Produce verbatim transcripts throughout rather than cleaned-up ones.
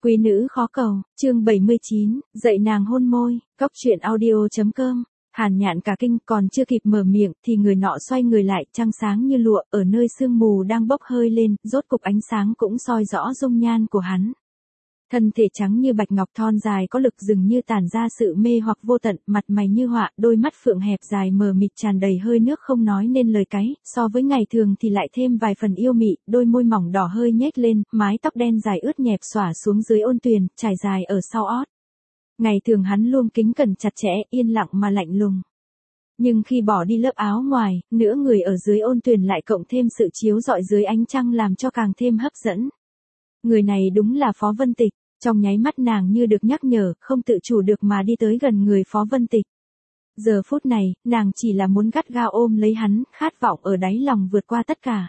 Quý nữ khó cầu, chương bảy mươi chín, dạy nàng hôn môi, cóc truyện audio.com. Hàn Nhạn cả kinh, còn chưa kịp mở miệng thì người nọ xoay người lại, trăng sáng như lụa, ở nơi sương mù đang bốc hơi lên, rốt cục ánh sáng cũng soi rõ dung nhan của hắn. Thân thể trắng như bạch ngọc, thon dài có lực, dường như tản ra sự mê hoặc vô tận, mặt mày như họa, đôi mắt phượng hẹp dài mờ mịt tràn đầy hơi nước không nói nên lời cái, so với ngày thường thì lại thêm vài phần yêu mị, đôi môi mỏng đỏ hơi nhếch lên, mái tóc đen dài ướt nhẹp xõa xuống dưới ôn tuyền, trải dài ở sau ót. Ngày thường hắn luôn kính cẩn chặt chẽ, yên lặng mà lạnh lùng. Nhưng khi bỏ đi lớp áo ngoài, nửa người ở dưới ôn tuyền lại cộng thêm sự chiếu rọi dưới ánh trăng làm cho càng thêm hấp dẫn. Người này đúng là Phó Vân Tịch. Trong nháy mắt nàng như được nhắc nhở, không tự chủ được mà đi tới gần người Phó Vân Tịch. Giờ phút này, nàng chỉ là muốn gắt gao ôm lấy hắn, khát vọng ở đáy lòng vượt qua tất cả.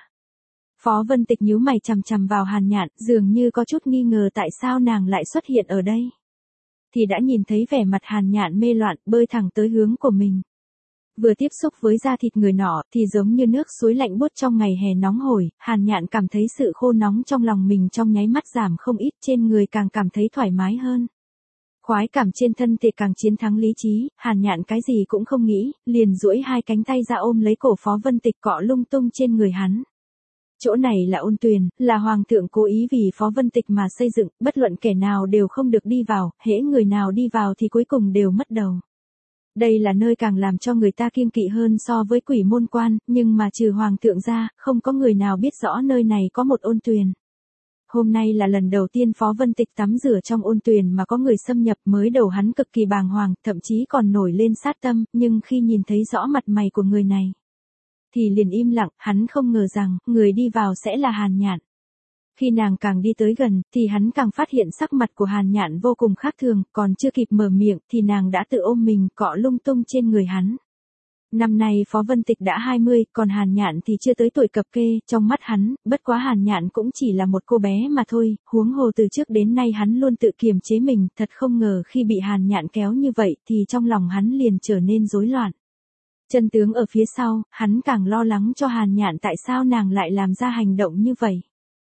Phó Vân Tịch nhíu mày chằm chằm vào Hàn Nhạn, dường như có chút nghi ngờ tại sao nàng lại xuất hiện ở đây. Thì đã nhìn thấy vẻ mặt Hàn Nhạn mê loạn, bơi thẳng tới hướng của mình. Vừa tiếp xúc với da thịt người nọ thì giống như nước suối lạnh buốt trong ngày hè nóng hổi, Hàn Nhạn cảm thấy sự khô nóng trong lòng mình trong nháy mắt giảm không ít, trên người càng cảm thấy thoải mái hơn. Khoái cảm trên thân thể càng chiến thắng lý trí, Hàn Nhạn cái gì cũng không nghĩ, liền duỗi hai cánh tay ra ôm lấy cổ Phó Vân Tịch cọ lung tung trên người hắn. Chỗ này là ôn tuyền, là hoàng thượng cố ý vì Phó Vân Tịch mà xây dựng, bất luận kẻ nào đều không được đi vào, hễ người nào đi vào thì cuối cùng đều mất đầu. Đây là nơi càng làm cho người ta kiêng kỵ hơn so với quỷ môn quan, nhưng mà trừ hoàng thượng ra, không có người nào biết rõ nơi này có một ôn tuyền. Hôm nay là lần đầu tiên Phó Vân Tịch tắm rửa trong ôn tuyền mà có người xâm nhập, mới đầu hắn cực kỳ bàng hoàng, thậm chí còn nổi lên sát tâm, nhưng khi nhìn thấy rõ mặt mày của người này, thì liền im lặng, hắn không ngờ rằng, người đi vào sẽ là Hàn Nhạn. Khi nàng càng đi tới gần, thì hắn càng phát hiện sắc mặt của Hàn Nhạn vô cùng khác thường, còn chưa kịp mở miệng, thì nàng đã tự ôm mình, cọ lung tung trên người hắn. Năm nay Phó Vân Tịch đã hai mươi, còn Hàn Nhạn thì chưa tới tuổi cập kê, trong mắt hắn, bất quá Hàn Nhạn cũng chỉ là một cô bé mà thôi, huống hồ từ trước đến nay hắn luôn tự kiềm chế mình, thật không ngờ khi bị Hàn Nhạn kéo như vậy, thì trong lòng hắn liền trở nên rối loạn. Chân tướng ở phía sau, hắn càng lo lắng cho Hàn Nhạn tại sao nàng lại làm ra hành động như vậy.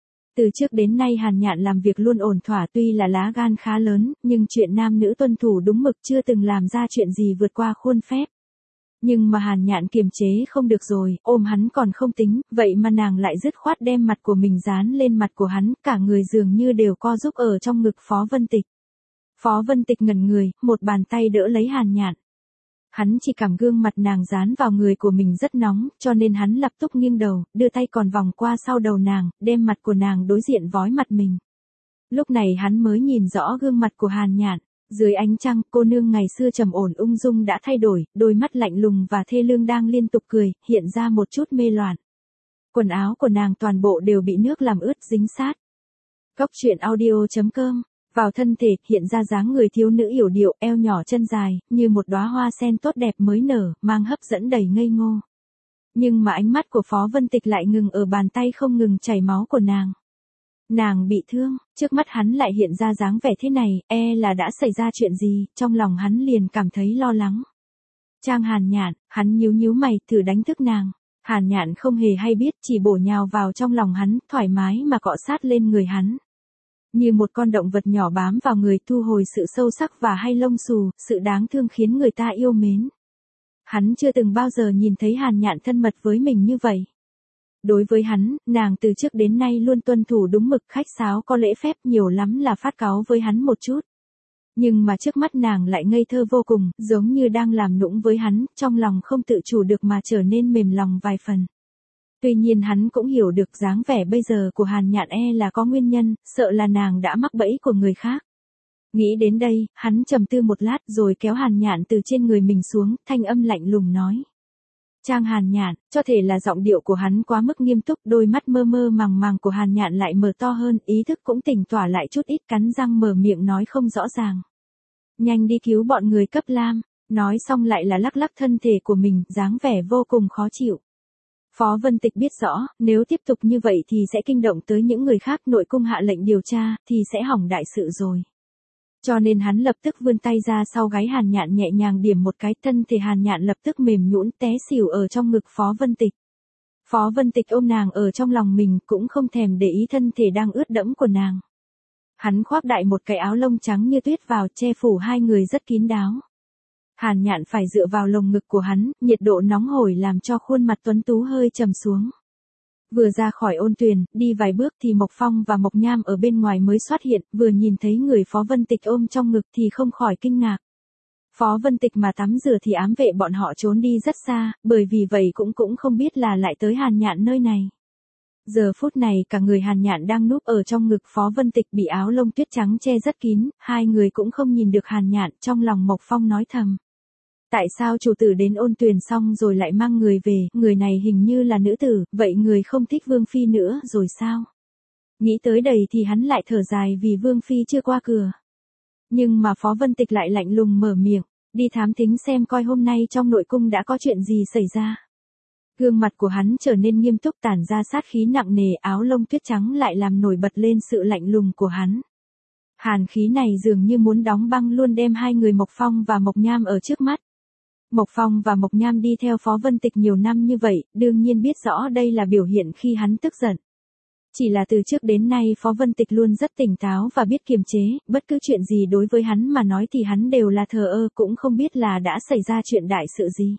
Từ trước đến nay Hàn Nhạn làm việc luôn ổn thỏa, tuy là lá gan khá lớn, nhưng chuyện nam nữ tuân thủ đúng mực chưa từng làm ra chuyện gì vượt qua khuôn phép. Nhưng mà Hàn Nhạn kiềm chế không được rồi, ôm hắn còn không tính, vậy mà nàng lại dứt khoát đem mặt của mình dán lên mặt của hắn, cả người dường như đều co giúp ở trong ngực Phó Vân Tịch. Phó Vân Tịch ngẩn người, một bàn tay đỡ lấy Hàn Nhạn. Hắn chỉ cảm gương mặt nàng dán vào người của mình rất nóng, cho nên hắn lập tức nghiêng đầu, đưa tay còn vòng qua sau đầu nàng, đem mặt của nàng đối diện vói mặt mình. Lúc này hắn mới nhìn rõ gương mặt của Hàn Nhạn. Dưới ánh trăng, cô nương ngày xưa trầm ổn ung dung đã thay đổi, đôi mắt lạnh lùng và thê lương đang liên tục cười, hiện ra một chút mê loạn. Quần áo của nàng toàn bộ đều bị nước làm ướt dính sát. Cóc truyện audio.com. Vào thân thể, hiện ra dáng người thiếu nữ yểu điệu, eo nhỏ chân dài, như một đóa hoa sen tốt đẹp mới nở, mang hấp dẫn đầy ngây ngô. Nhưng mà ánh mắt của Phó Vân Tịch lại ngừng ở bàn tay không ngừng chảy máu của nàng. Nàng bị thương, trước mắt hắn lại hiện ra dáng vẻ thế này, e là đã xảy ra chuyện gì, trong lòng hắn liền cảm thấy lo lắng. Trang Hàn Nhạn, hắn nhíu nhíu mày, thử đánh thức nàng. Hàn Nhạn không hề hay biết, chỉ bổ nhào vào trong lòng hắn, thoải mái mà cọ sát lên người hắn. Như một con động vật nhỏ bám vào người, thu hồi sự sâu sắc và hay lông xù, sự đáng thương khiến người ta yêu mến. Hắn chưa từng bao giờ nhìn thấy Hàn Nhạn thân mật với mình như vậy. Đối với hắn, nàng từ trước đến nay luôn tuân thủ đúng mực, khách sáo có lễ phép, nhiều lắm là phát cáu với hắn một chút. Nhưng mà trước mắt nàng lại ngây thơ vô cùng, giống như đang làm nũng với hắn, trong lòng không tự chủ được mà trở nên mềm lòng vài phần. Tuy nhiên hắn cũng hiểu được dáng vẻ bây giờ của Hàn Nhạn e là có nguyên nhân, sợ là nàng đã mắc bẫy của người khác. Nghĩ đến đây, hắn trầm tư một lát rồi kéo Hàn Nhạn từ trên người mình xuống, thanh âm lạnh lùng nói. Trang Hàn Nhạn, cho thể là giọng điệu của hắn quá mức nghiêm túc, đôi mắt mơ mơ màng màng của Hàn Nhạn lại mở to hơn, ý thức cũng tỉnh tỏa lại chút ít, cắn răng mở miệng nói không rõ ràng. Nhanh đi cứu bọn người cấp lam, nói xong lại là lắc lắc thân thể của mình, dáng vẻ vô cùng khó chịu. Phó Vân Tịch biết rõ, nếu tiếp tục như vậy thì sẽ kinh động tới những người khác, nội cung hạ lệnh điều tra, thì sẽ hỏng đại sự rồi. Cho nên hắn lập tức vươn tay ra sau gáy Hàn Nhạn nhẹ nhàng điểm một cái, thân thể Hàn Nhạn lập tức mềm nhũn té xỉu ở trong ngực Phó Vân Tịch. Phó Vân Tịch ôm nàng ở trong lòng mình, cũng không thèm để ý thân thể đang ướt đẫm của nàng. Hắn khoác đại một cái áo lông trắng như tuyết vào che phủ hai người rất kín đáo. Hàn Nhạn phải dựa vào lồng ngực của hắn, nhiệt độ nóng hổi làm cho khuôn mặt tuấn tú hơi trầm xuống. Vừa ra khỏi ôn tuyền, đi vài bước thì Mộc Phong và Mộc Nham ở bên ngoài mới xuất hiện, vừa nhìn thấy người Phó Vân Tịch ôm trong ngực thì không khỏi kinh ngạc. Phó Vân Tịch mà tắm rửa thì ám vệ bọn họ trốn đi rất xa, bởi vì vậy cũng cũng không biết là lại tới Hàn Nhạn nơi này. Giờ phút này cả người Hàn Nhạn đang núp ở trong ngực Phó Vân Tịch bị áo lông tuyết trắng che rất kín, hai người cũng không nhìn được Hàn Nhạn, trong lòng Mộc Phong nói thầm. Tại sao chủ tử đến ôn tuyền xong rồi lại mang người về, người này hình như là nữ tử, vậy người không thích Vương Phi nữa rồi sao? Nghĩ tới đây thì hắn lại thở dài vì Vương Phi chưa qua cửa. Nhưng mà Phó Vân Tịch lại lạnh lùng mở miệng, đi thám thính xem coi hôm nay trong nội cung đã có chuyện gì xảy ra. Gương mặt của hắn trở nên nghiêm túc tản ra sát khí nặng nề, áo lông tuyết trắng lại làm nổi bật lên sự lạnh lùng của hắn. Hàn khí này dường như muốn đóng băng luôn đem hai người Mộc Phong và Mộc Nham ở trước mắt. Mộc Phong và Mộc Nham đi theo Phó Vân Tịch nhiều năm như vậy, đương nhiên biết rõ đây là biểu hiện khi hắn tức giận. Chỉ là từ trước đến nay Phó Vân Tịch luôn rất tỉnh táo và biết kiềm chế, bất cứ chuyện gì đối với hắn mà nói thì hắn đều là thờ ơ, cũng không biết là đã xảy ra chuyện đại sự gì.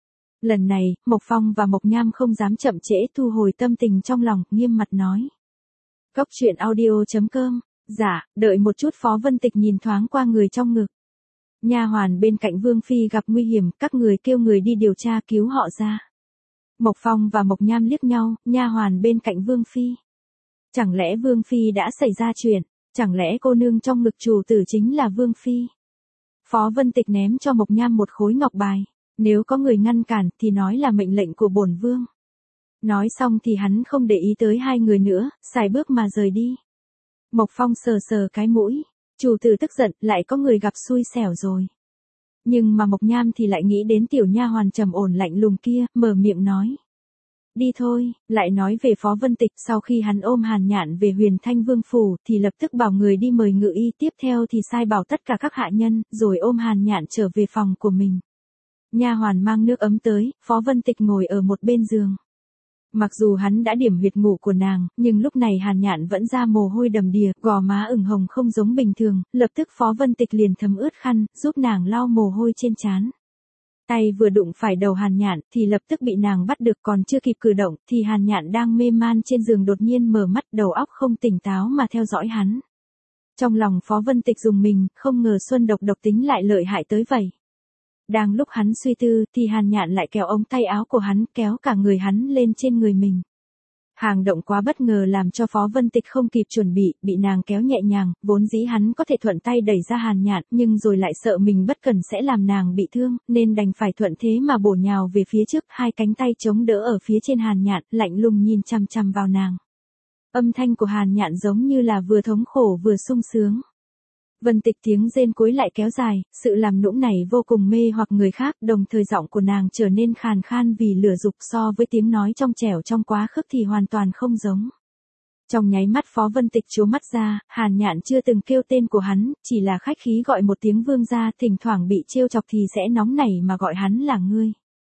Lần này, Mộc Phong và Mộc Nham không dám chậm trễ, thu hồi tâm tình trong lòng, nghiêm mặt nói. Cốc truyện audio chấm com, dạ, đợi một chút. Phó Vân Tịch nhìn thoáng qua người trong ngực. Nha hoàn bên cạnh Vương Phi gặp nguy hiểm, các người kêu người đi điều tra cứu họ ra. Mộc Phong và Mộc Nham liếc nhau, nha hoàn bên cạnh Vương Phi. Chẳng lẽ Vương Phi đã xảy ra chuyện, chẳng lẽ cô nương trong ngực chủ tử chính là Vương Phi? Phó Vân Tịch ném cho Mộc Nham một khối ngọc bài, nếu có người ngăn cản thì nói là mệnh lệnh của bổn vương. Nói xong thì hắn không để ý tới hai người nữa, xài bước mà rời đi. Mộc Phong sờ sờ cái mũi, chủ tử tức giận, lại có người gặp xui xẻo rồi. Nhưng mà Mộc Nham thì lại nghĩ đến tiểu nha hoàn trầm ổn lạnh lùng kia, mở miệng nói. Đi thôi, lại nói về Phó Vân Tịch, sau khi hắn ôm Hàn Nhạn về Huyền Thanh Vương phủ thì lập tức bảo người đi mời ngự y, tiếp theo thì sai bảo tất cả các hạ nhân, rồi ôm Hàn Nhạn trở về phòng của mình. Nha hoàn mang nước ấm tới, Phó Vân Tịch ngồi ở một bên giường. Mặc dù hắn đã điểm huyệt ngủ của nàng, nhưng lúc này Hàn Nhạn vẫn ra mồ hôi đầm đìa, gò má ửng hồng không giống bình thường, lập tức Phó Vân Tịch liền thấm ướt khăn, giúp nàng lau mồ hôi trên trán. Tay vừa đụng phải đầu Hàn Nhạn thì lập tức bị nàng bắt được, còn chưa kịp cử động thì Hàn Nhạn đang mê man trên giường đột nhiên mở mắt, đầu óc không tỉnh táo mà theo dõi hắn. Trong lòng Phó Vân Tịch rùng mình, không ngờ Xuân độc độc tính lại lợi hại tới vậy. Đang lúc hắn suy tư thì Hàn Nhạn lại kéo ống tay áo của hắn, kéo cả người hắn lên trên người mình. Hành động quá bất ngờ làm cho Phó Vân Tịch không kịp chuẩn bị, bị nàng kéo nhẹ nhàng, vốn dĩ hắn có thể thuận tay đẩy ra Hàn Nhạn, nhưng rồi lại sợ mình bất cẩn sẽ làm nàng bị thương, nên đành phải thuận thế mà bổ nhào về phía trước, hai cánh tay chống đỡ ở phía trên Hàn Nhạn, lạnh lùng nhìn chằm chằm vào nàng. Âm thanh của Hàn Nhạn giống như là vừa thống khổ vừa sung sướng. Vân Tịch tiếng rên cuối lại kéo dài, sự làm nũng này vô cùng mê hoặc người khác, đồng thời giọng của nàng trở nên khàn khan vì lửa dục, so với tiếng nói trong trẻo trong quá khứ thì hoàn toàn không giống. Trong nháy mắt Phó Vân Tịch trố mắt ra, Hàn Nhạn chưa từng kêu tên của hắn, chỉ là khách khí gọi một tiếng vương gia, thỉnh thoảng bị trêu chọc thì sẽ nóng nảy mà gọi hắn là ngươi.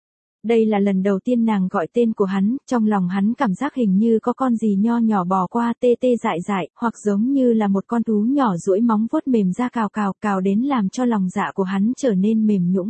Đây là lần đầu tiên nàng gọi tên của hắn, trong lòng hắn cảm giác hình như có con gì nho nhỏ bò qua, tê tê dại dại, hoặc giống như là một con thú nhỏ duỗi móng vuốt mềm ra cào cào, cào đến làm cho lòng dạ của hắn trở nên mềm nhũn.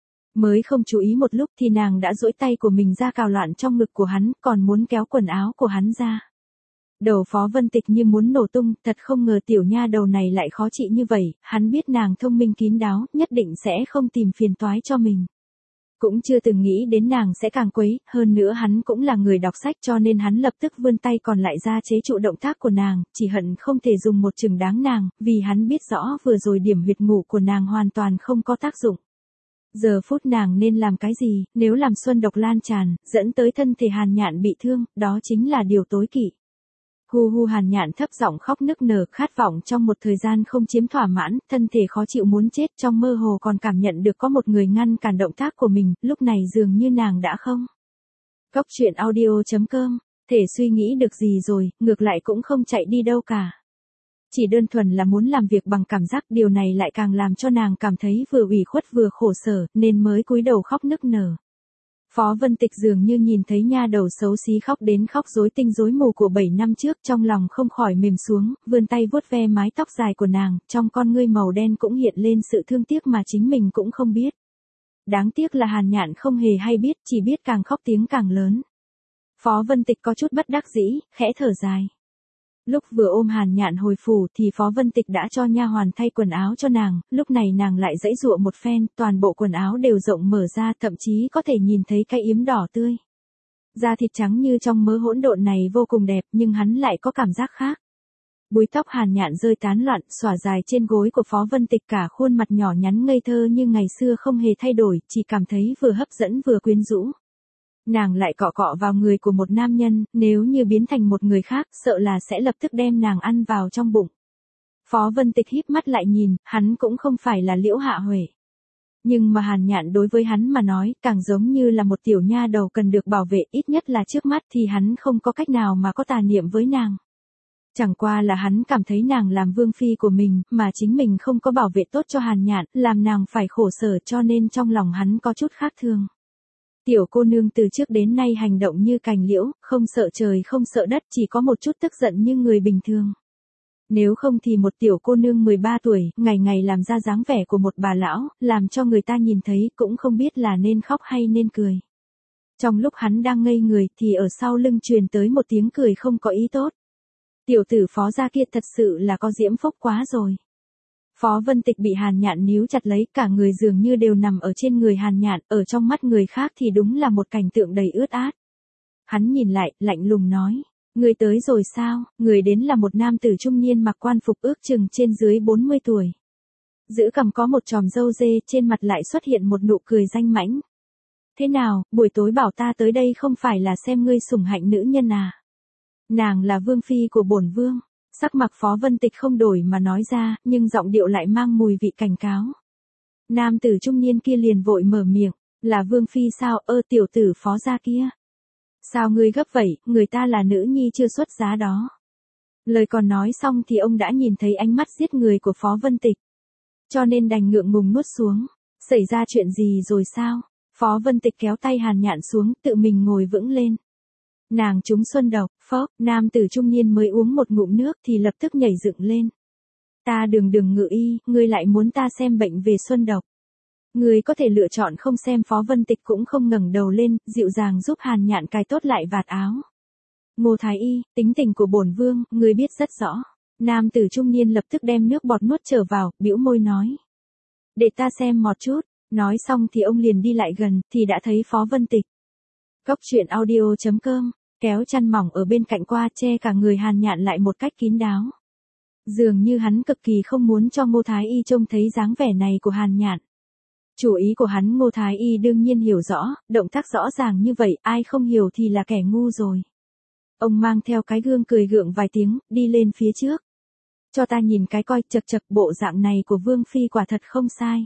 Mới không chú ý một lúc thì nàng đã duỗi tay của mình ra cào loạn trong ngực của hắn, còn muốn kéo quần áo của hắn ra. Đầu Phó Vân Tịch như muốn nổ tung, thật không ngờ tiểu nha đầu này lại khó trị như vậy, hắn biết nàng thông minh kín đáo, nhất định sẽ không tìm phiền toái cho mình. Cũng chưa từng nghĩ đến nàng sẽ càng quấy, hơn nữa hắn cũng là người đọc sách cho nên hắn lập tức vươn tay còn lại ra chế trụ động tác của nàng, chỉ hận không thể dùng một chừng đáng nàng, vì hắn biết rõ vừa rồi điểm huyệt ngủ của nàng hoàn toàn không có tác dụng. Giờ phút nàng nên làm cái gì, nếu làm xuân độc lan tràn, dẫn tới thân thể Hàn Nhạn bị thương, đó chính là điều tối kỵ. Hu hu Hàn Nhạn thấp giọng khóc nức nở, khát vọng trong một thời gian không chiếm thỏa mãn, thân thể khó chịu muốn chết, trong mơ hồ còn cảm nhận được có một người ngăn cản động tác của mình, lúc này dường như nàng đã không. Cốc truyện audio chấm com, thể suy nghĩ được gì rồi, ngược lại cũng không chạy đi đâu cả. Chỉ đơn thuần là muốn làm việc bằng cảm giác, điều này lại càng làm cho nàng cảm thấy vừa ủy khuất vừa khổ sở, nên mới cúi đầu khóc nức nở. Phó Vân Tịch dường như nhìn thấy nha đầu xấu xí khóc đến khóc rối tinh rối mù của bảy năm trước, trong lòng không khỏi mềm xuống, vươn tay vuốt ve mái tóc dài của nàng, trong con ngươi màu đen cũng hiện lên sự thương tiếc mà chính mình cũng không biết. Đáng tiếc là Hàn Nhạn không hề hay biết, chỉ biết càng khóc tiếng càng lớn. Phó Vân Tịch có chút bất đắc dĩ, khẽ thở dài. Lúc vừa ôm Hàn Nhạn hồi phủ thì Phó Vân Tịch đã cho nha hoàn thay quần áo cho nàng, lúc này nàng lại giãy giụa một phen, toàn bộ quần áo đều rộng mở ra, thậm chí có thể nhìn thấy cái yếm đỏ tươi. Da thịt trắng như trong mớ hỗn độn này vô cùng đẹp, nhưng hắn lại có cảm giác khác. Búi tóc Hàn Nhạn rơi tán loạn, xõa dài trên gối của Phó Vân Tịch, cả khuôn mặt nhỏ nhắn ngây thơ như ngày xưa không hề thay đổi, chỉ cảm thấy vừa hấp dẫn vừa quyến rũ. Nàng lại cọ cọ vào người của một nam nhân, nếu như biến thành một người khác, sợ là sẽ lập tức đem nàng ăn vào trong bụng. Phó Vân Tịch híp mắt lại nhìn, hắn cũng không phải là Liễu Hạ Huệ. Nhưng mà Hàn Nhạn đối với hắn mà nói, càng giống như là một tiểu nha đầu cần được bảo vệ, ít nhất là trước mắt thì hắn không có cách nào mà có tà niệm với nàng. Chẳng qua là hắn cảm thấy nàng làm vương phi của mình, mà chính mình không có bảo vệ tốt cho Hàn Nhạn, làm nàng phải khổ sở, cho nên trong lòng hắn có chút khác thường. Tiểu cô nương từ trước đến nay hành động như cành liễu, không sợ trời không sợ đất, chỉ có một chút tức giận như người bình thường. Nếu không thì một tiểu cô nương mười ba tuổi, ngày ngày làm ra dáng vẻ của một bà lão, làm cho người ta nhìn thấy cũng không biết là nên khóc hay nên cười. Trong lúc hắn đang ngây người thì ở sau lưng truyền tới một tiếng cười không có ý tốt. Tiểu tử Phó gia kia thật sự là có diễm phúc quá rồi. Phó Vân Tịch bị Hàn Nhạn níu chặt lấy, cả người dường như đều nằm ở trên người Hàn Nhạn, ở trong mắt người khác thì đúng là một cảnh tượng đầy ướt át. Hắn nhìn lại, lạnh lùng nói, người tới rồi sao? Người đến là một nam tử trung niên mặc quan phục ước chừng trên dưới bốn mươi tuổi. Giữ cằm có một chòm râu dê, trên mặt lại xuất hiện một nụ cười danh mãnh. Thế nào, buổi tối bảo ta tới đây không phải là xem ngươi sủng hạnh nữ nhân à? Nàng là vương phi của bổn vương. Sắc mặt Phó Vân Tịch không đổi mà nói ra, nhưng giọng điệu lại mang mùi vị cảnh cáo. Nam tử trung niên kia liền vội mở miệng, là vương phi sao? Ơ tiểu tử Phó gia kia. Sao ngươi gấp vậy, người ta là nữ nhi chưa xuất giá đó. Lời còn nói xong thì ông đã nhìn thấy ánh mắt giết người của Phó Vân Tịch. Cho nên đành ngượng ngùng nuốt xuống. Xảy ra chuyện gì rồi sao? Phó Vân Tịch kéo tay Hàn Nhạn xuống, tự mình ngồi vững lên. Nàng trúng xuân độc, phốc, nam tử trung niên mới uống một ngụm nước thì lập tức nhảy dựng lên. Ta đường đường ngự y, ngươi lại muốn ta xem bệnh về xuân độc. Ngươi có thể lựa chọn không xem. Phó Vân Tịch cũng không ngẩng đầu lên, dịu dàng giúp Hàn Nhạn cài tốt lại vạt áo. Ngô Thái Y, tính tình của bổn vương, ngươi biết rất rõ. Nam tử trung niên lập tức đem nước bọt nuốt trở vào, bĩu môi nói. Để ta xem một chút, nói xong thì ông liền đi lại gần, thì đã thấy Phó Vân Tịch. Cốc truyện audio chấm com, kéo chăn mỏng ở bên cạnh qua che cả người Hàn Nhạn lại một cách kín đáo. Dường như hắn cực kỳ không muốn cho Ngô Thái Y trông thấy dáng vẻ này của Hàn Nhạn. Chủ ý của hắn Ngô Thái Y đương nhiên hiểu rõ, động tác rõ ràng như vậy, ai không hiểu thì là kẻ ngu rồi. Ông mang theo cái gương cười gượng vài tiếng, đi lên phía trước. Cho ta nhìn cái coi, chật chật, bộ dạng này của Vương Phi quả thật không sai.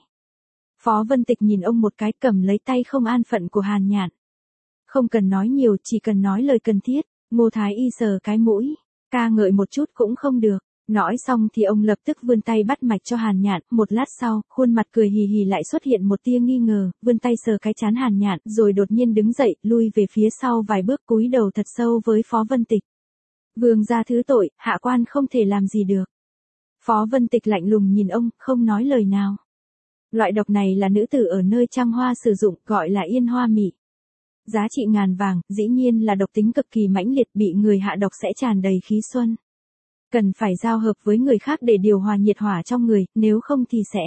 Phó Vân Tịch nhìn ông một cái, cầm lấy tay không an phận của Hàn Nhạn. Không cần nói nhiều, chỉ cần nói lời cần thiết. Ngô Thái Y sờ cái mũi, ca ngợi một chút cũng không được. Nói xong thì ông lập tức vươn tay bắt mạch cho Hàn Nhạn, một lát sau, khuôn mặt cười hì hì lại xuất hiện một tia nghi ngờ, vươn tay sờ cái trán Hàn Nhạn, rồi đột nhiên đứng dậy, lui về phía sau vài bước, cúi đầu thật sâu với Phó Vân Tịch. Vương gia thứ tội, hạ quan không thể làm gì được. Phó Vân Tịch lạnh lùng nhìn ông, không nói lời nào. Loại độc này là nữ tử ở nơi Trăng Hoa sử dụng, gọi là yên hoa mị. Giá trị ngàn vàng, dĩ nhiên là độc tính cực kỳ mãnh liệt, bị người hạ độc sẽ tràn đầy khí xuân. Cần phải giao hợp với người khác để điều hòa nhiệt hỏa trong người, nếu không thì sẽ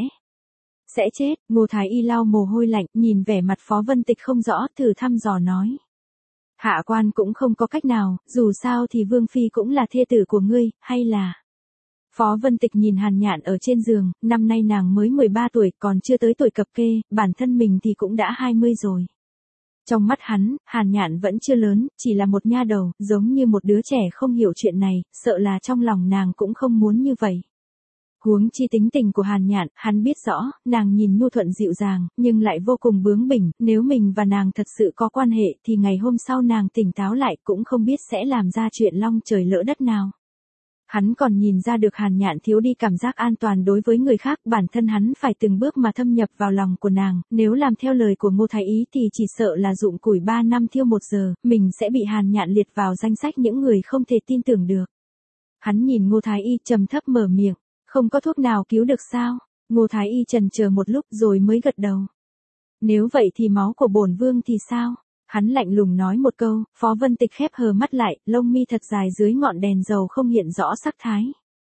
sẽ chết. Ngô Thái Y lau mồ hôi lạnh, nhìn vẻ mặt Phó Vân Tịch không rõ, thử thăm dò nói. Hạ quan cũng không có cách nào, dù sao thì Vương Phi cũng là thê tử của ngươi, hay là... Phó Vân Tịch nhìn Hàn Nhạn ở trên giường, năm nay nàng mới mười ba tuổi, còn chưa tới tuổi cập kê, bản thân mình thì cũng đã hai mươi rồi. Trong mắt hắn, Hàn Nhạn vẫn chưa lớn, chỉ là một nha đầu, giống như một đứa trẻ không hiểu chuyện này, sợ là trong lòng nàng cũng không muốn như vậy. Huống chi tính tình của Hàn Nhạn, hắn biết rõ, nàng nhìn nhu thuận dịu dàng, nhưng lại vô cùng bướng bỉnh, nếu mình và nàng thật sự có quan hệ thì ngày hôm sau nàng tỉnh táo lại cũng không biết sẽ làm ra chuyện long trời lỡ đất nào. Hắn còn nhìn ra được Hàn Nhạn thiếu đi cảm giác an toàn đối với người khác, bản thân hắn phải từng bước mà thâm nhập vào lòng của nàng, nếu làm theo lời của Ngô Thái Y thì chỉ sợ là dụng củi ba năm thiêu một giờ, mình sẽ bị Hàn Nhạn liệt vào danh sách những người không thể tin tưởng được. Hắn nhìn Ngô Thái Y trầm thấp mở miệng, không có thuốc nào cứu được sao? Ngô Thái Y chần chờ một lúc rồi mới gật đầu. Nếu vậy thì máu của bổn vương thì sao? Hắn lạnh lùng nói một câu, Phó Vân Tịch khép hờ mắt lại, lông mi thật dài dưới ngọn đèn dầu không hiện rõ sắc thái.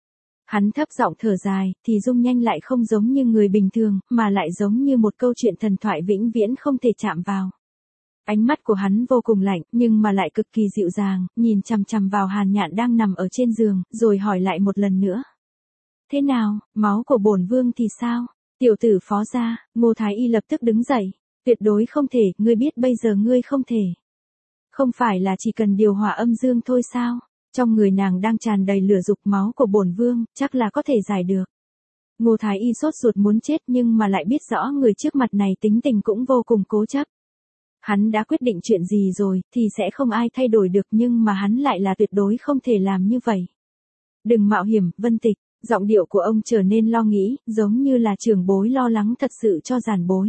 Hắn thấp giọng thở dài, thì dung nhanh lại không giống như người bình thường, mà lại giống như một câu chuyện thần thoại vĩnh viễn không thể chạm vào. Ánh mắt của hắn vô cùng lạnh, nhưng mà lại cực kỳ dịu dàng, nhìn chằm chằm vào Hàn Nhạn đang nằm ở trên giường, rồi hỏi lại một lần nữa. Thế nào, máu của bổn vương thì sao? Tiểu tử Phó gia, Ngô Thái Y lập tức đứng dậy. Tuyệt đối không thể, ngươi biết bây giờ ngươi không thể. Không phải là chỉ cần điều hòa âm dương thôi sao? Trong người nàng đang tràn đầy lửa dục, máu của bổn vương, chắc là có thể giải được. Ngô Thái Y sốt ruột muốn chết nhưng mà lại biết rõ người trước mặt này tính tình cũng vô cùng cố chấp. Hắn đã quyết định chuyện gì rồi, thì sẽ không ai thay đổi được, nhưng mà hắn lại là tuyệt đối không thể làm như vậy. Đừng mạo hiểm, Vân Tịch. Giọng điệu của ông trở nên lo nghĩ, giống như là trưởng bối lo lắng thật sự cho giàn bối.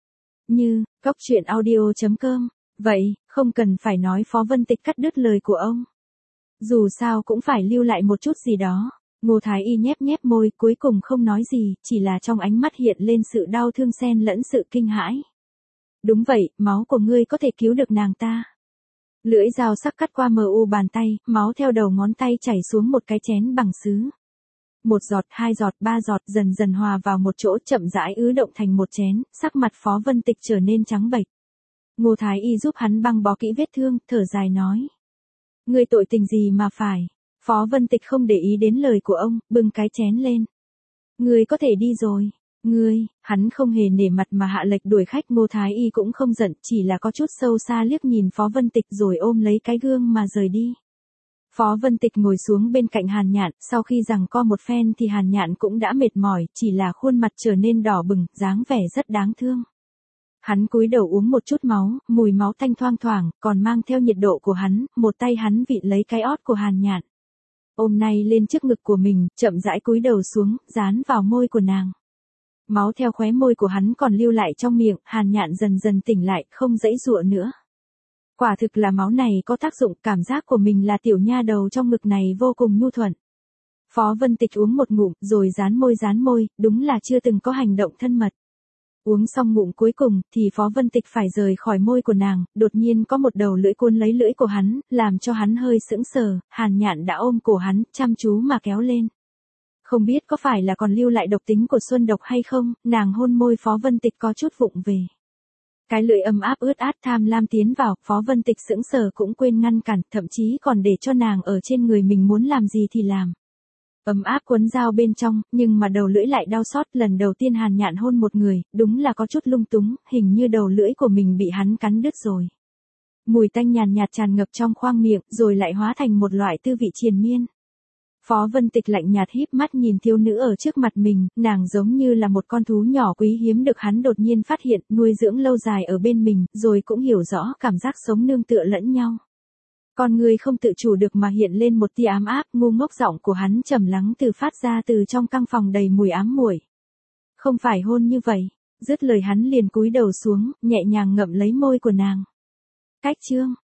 Như, cóc truyện audio chấm com. Vậy, không cần phải nói. Phó Vân Tịch cắt đứt lời của ông. Dù sao cũng phải lưu lại một chút gì đó. Ngô Thái Y nhép nhép môi, cuối cùng không nói gì, chỉ là trong ánh mắt hiện lên sự đau thương xen lẫn sự kinh hãi. Đúng vậy, máu của ngươi có thể cứu được nàng ta. Lưỡi dao sắc cắt qua mờ u bàn tay, máu theo đầu ngón tay chảy xuống một cái chén bằng sứ. Một giọt, hai giọt, ba giọt dần dần hòa vào một chỗ, chậm rãi ứ động thành một chén, sắc mặt Phó Vân Tịch trở nên trắng bệch. Ngô Thái Y giúp hắn băng bó kỹ vết thương, thở dài nói. Ngươi tội tình gì mà phải? Phó Vân Tịch không để ý đến lời của ông, bưng cái chén lên. Ngươi có thể đi rồi. Ngươi, hắn không hề nể mặt mà hạ lệnh đuổi khách. Ngô Thái Y cũng không giận, chỉ là có chút sâu xa liếc nhìn Phó Vân Tịch rồi ôm lấy cái gương mà rời đi. Phó Vân Tịch ngồi xuống bên cạnh Hàn Nhạn, sau khi giằng co một phen thì Hàn Nhạn cũng đã mệt mỏi, chỉ là khuôn mặt trở nên đỏ bừng, dáng vẻ rất đáng thương. Hắn cúi đầu uống một chút máu, mùi máu tanh thoang thoảng, còn mang theo nhiệt độ của hắn, một tay hắn vịn lấy cái ót của Hàn Nhạn. Ôm nay lên trước ngực của mình, chậm rãi cúi đầu xuống, dán vào môi của nàng. Máu theo khóe môi của hắn còn lưu lại trong miệng, Hàn Nhạn dần dần tỉnh lại, không giãy giụa nữa. Quả thực là máu này có tác dụng, cảm giác của mình là tiểu nha đầu trong ngực này vô cùng nhu thuận. Phó Vân Tịch uống một ngụm, rồi dán môi dán môi, đúng là chưa từng có hành động thân mật. Uống xong ngụm cuối cùng, thì Phó Vân Tịch phải rời khỏi môi của nàng, đột nhiên có một đầu lưỡi cuốn lấy lưỡi của hắn, làm cho hắn hơi sững sờ, Hàn Nhạn đã ôm cổ hắn, chăm chú mà kéo lên. Không biết có phải là còn lưu lại độc tính của xuân độc hay không, nàng hôn môi Phó Vân Tịch có chút vụng về. Cái lưỡi ấm áp ướt át tham lam tiến vào, Phó Vân Tịch sững sờ cũng quên ngăn cản, thậm chí còn để cho nàng ở trên người mình muốn làm gì thì làm. Ấm áp cuốn dao bên trong, nhưng mà đầu lưỡi lại đau xót, lần đầu tiên Hàn Nhạn hôn một người, đúng là có chút lung túng, hình như đầu lưỡi của mình bị hắn cắn đứt rồi. Mùi tanh nhàn nhạt tràn ngập trong khoang miệng, rồi lại hóa thành một loại tư vị triền miên. Phó Vân Tịch lạnh nhạt híp mắt nhìn thiếu nữ ở trước mặt mình, nàng giống như là một con thú nhỏ quý hiếm được hắn đột nhiên phát hiện, nuôi dưỡng lâu dài ở bên mình, rồi cũng hiểu rõ cảm giác sống nương tựa lẫn nhau. Con người không tự chủ được mà hiện lên một tia ám áp, ngu ngốc giọng của hắn trầm lắng từ phát ra từ trong căn phòng đầy mùi ám muội. Không phải hôn như vậy, dứt lời hắn liền cúi đầu xuống, nhẹ nhàng ngậm lấy môi của nàng. Cách chương